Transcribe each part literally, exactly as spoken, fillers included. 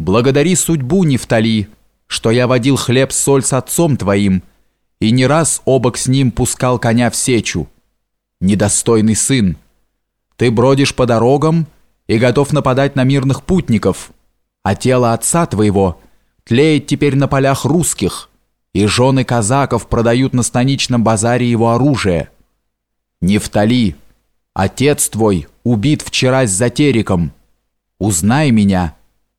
благодари судьбу, Нефтали, что я водил хлеб-соль с отцом твоим, и не раз обок с ним пускал коня в сечу. Недостойный сын, ты бродишь по дорогам и готов нападать на мирных путников, а тело отца твоего тлеет теперь на полях русских, и жены казаков продают на станичном базаре его оружие. Нефтали, отец твой убит вчера с Затериком. Узнай меня».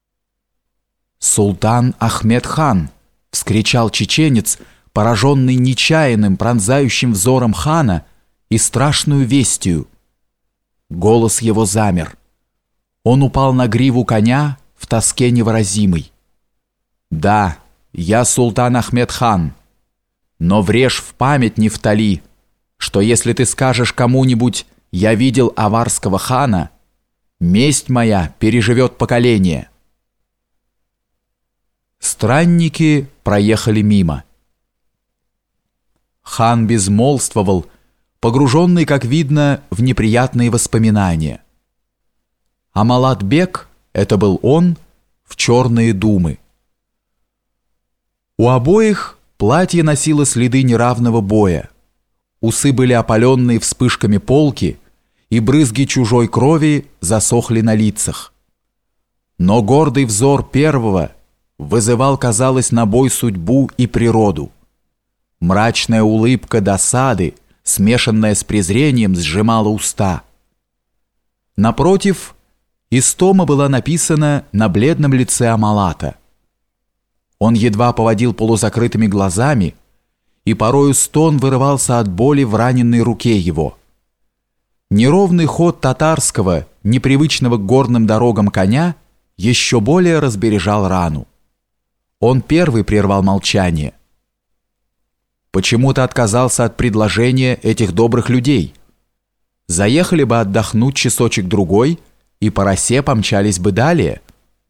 «Султан Ахмед хан!» — вскричал чеченец, пораженный нечаянным, пронзающим взором хана и страшную вестью. Голос его замер. Он упал на гриву коня в тоске невыразимой. «Да, я султан Ахмед хан, но врежь в память, Нефтали, что если ты скажешь кому-нибудь «я видел аварского хана», месть моя переживет поколение». Странники проехали мимо. Хан безмолвствовал, погруженный, как видно, в неприятные воспоминания. А Малат-бек, это был он, в черные думы. У обоих платье носило следы неравного боя. Усы были опаленные вспышками полки, и брызги чужой крови засохли на лицах. Но гордый взор первого вызывал, казалось, на бой судьбу и природу. Мрачная улыбка досады, смешанная с презрением, сжимала уста. Напротив, истома была написана на бледном лице Амалата. Он едва поводил полузакрытыми глазами, и порою стон вырывался от боли в раненной руке его. Неровный ход татарского, непривычного к горным дорогам коня, еще более разбережал рану. Он первый прервал молчание. «Почему ты отказался от предложения этих добрых людей? Заехали бы отдохнуть часочек-другой, и по росе помчались бы далее».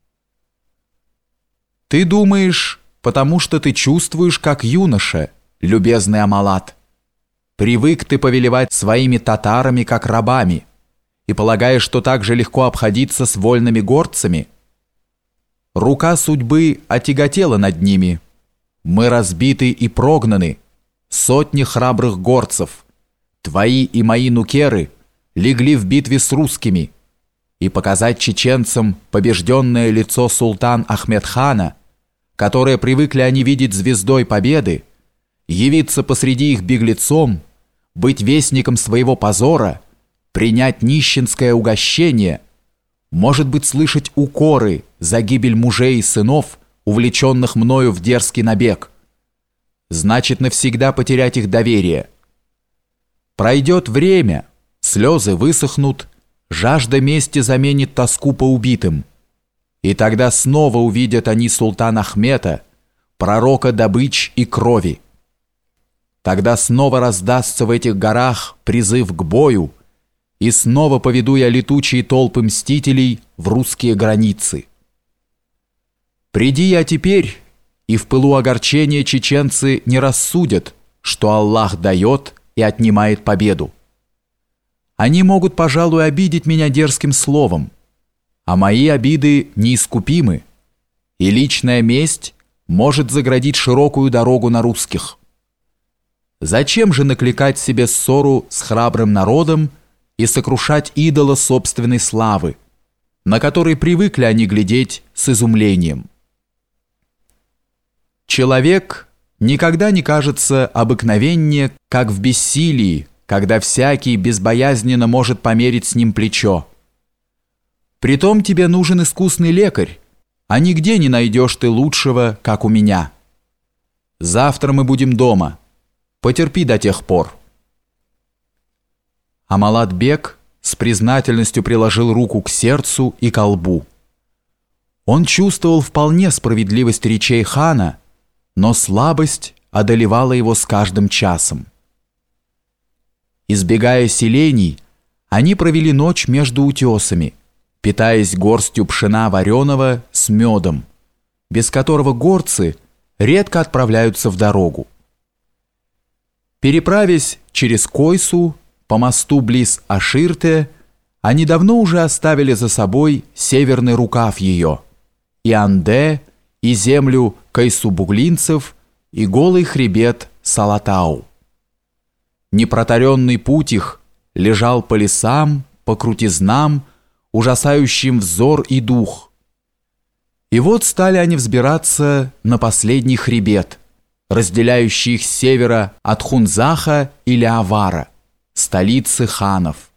«Ты думаешь, потому что ты чувствуешь, как юноша, любезный Амалат. Привык ты повелевать своими татарами, как рабами, и полагаешь, что так же легко обходиться с вольными горцами? Рука судьбы отяготела над ними. Мы разбиты и прогнаны, сотни храбрых горцев, твои и мои нукеры легли в битве с русскими, и показать чеченцам побежденное лицо султан Ахмед хана, которое привыкли они видеть звездой победы, явиться посреди их беглецом, быть вестником своего позора, принять нищенское угощение, может быть, слышать укоры за гибель мужей и сынов, увлеченных мною в дерзкий набег, значит навсегда потерять их доверие. Пройдет время, слезы высохнут, жажда мести заменит тоску по убитым, и тогда снова увидят они султана Ахмета, пророка добыч и крови. Тогда снова раздастся в этих горах призыв к бою, и снова поведу я летучие толпы мстителей в русские границы. Приди я теперь, и в пылу огорчения чеченцы не рассудят, что Аллах дает и отнимает победу. Они могут, пожалуй, обидеть меня дерзким словом, а мои обиды неискупимы, и личная месть может заградить широкую дорогу на русских. Зачем же накликать себе ссору с храбрым народом и сокрушать идола собственной славы, на который привыкли они глядеть с изумлением? Человек никогда не кажется обыкновеннее, как в бессилии, когда всякий безбоязненно может померить с ним плечо. Притом тебе нужен искусный лекарь, а нигде не найдешь ты лучшего, как у меня. Завтра мы будем дома. Потерпи до тех пор». Амалат-бек с признательностью приложил руку к сердцу и ко лбу. Он чувствовал вполне справедливость речей хана, но слабость одолевала его с каждым часом. Избегая селений, они провели ночь между утесами, питаясь горстью пшена вареного с медом, без которого горцы редко отправляются в дорогу. Переправясь через Койсу по мосту близ Аширте, они давно уже оставили за собой северный рукав ее, и Анде, и землю кайсубуглинцев, и голый хребет Салатау. Непротаренный путь их лежал по лесам, по крутизнам, ужасающим взор и дух. И вот стали они взбираться на последний хребет, разделяющий их с севера от Хунзаха или Авара, столицы ханов.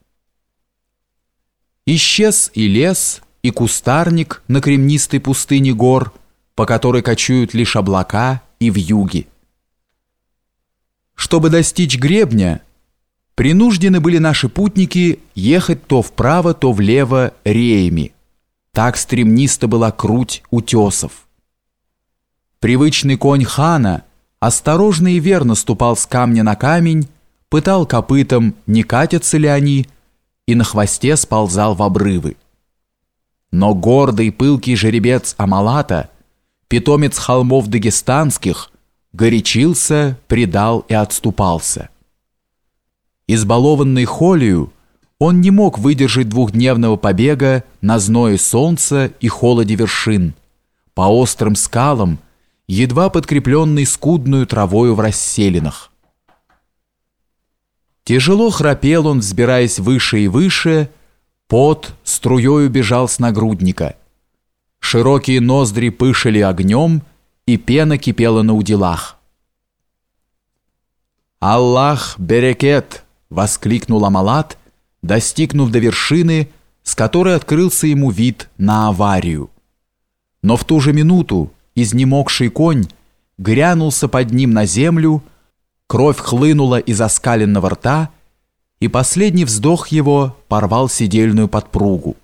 Исчез и лес, и кустарник на кремнистой пустыне гор, по которой кочуют лишь облака и вьюги. Чтобы достичь гребня, принуждены были наши путники ехать то вправо, то влево реями. Так стремниста была круть утесов. Привычный конь хана осторожно и верно ступал с камня на камень, пытал копытом, не катятся ли они, и на хвосте сползал в обрывы. Но гордый пылкий жеребец Амалата, питомец холмов дагестанских, горячился, предал и отступался. Избалованный холью, он не мог выдержать двухдневного побега на зное солнца и холоде вершин, по острым скалам, едва подкрепленный скудную травою в расселинах. Тяжело храпел он, взбираясь выше и выше, пот струёю бежал с нагрудника. Широкие ноздри пышали огнем, и пена кипела на уделах. «Аллах берекет!» — воскликнул Амалат, достигнув до вершины, с которой открылся ему вид на аварию. Но в ту же минуту изнемогший конь грянулся под ним на землю, кровь хлынула из оскаленного рта, и последний вздох его порвал седельную подпругу.